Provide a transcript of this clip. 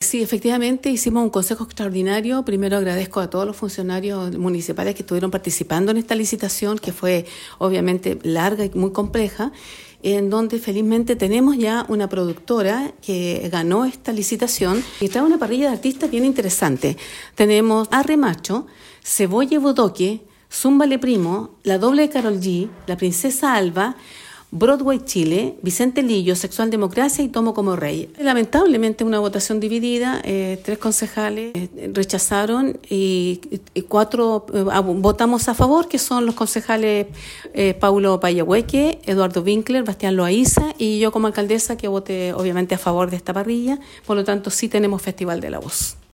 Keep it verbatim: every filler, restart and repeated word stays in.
sí, efectivamente hicimos un consejo extraordinario. Primero agradezco a todos los funcionarios municipales que estuvieron participando en esta licitación, que fue obviamente larga y muy compleja, en donde felizmente tenemos ya una productora que ganó esta licitación y trae una parrilla de artistas bien interesante. Tenemos Arre Macho, Cebolla y Bodoque, Zúmbale Primo, La Doble de Karol G, La Princesa Alba, Broadway Chile, Vicente Lillo, Sexual Democracia y Tomo como Rey. Lamentablemente una votación dividida, eh, tres concejales eh, rechazaron y, y cuatro eh, votamos a favor, que son los concejales eh, Paulo Payahueque, Eduardo Winkler, Bastián Loaiza y yo como alcaldesa que voté obviamente a favor de esta parrilla. Por lo tanto sí tenemos Festival de la Voz.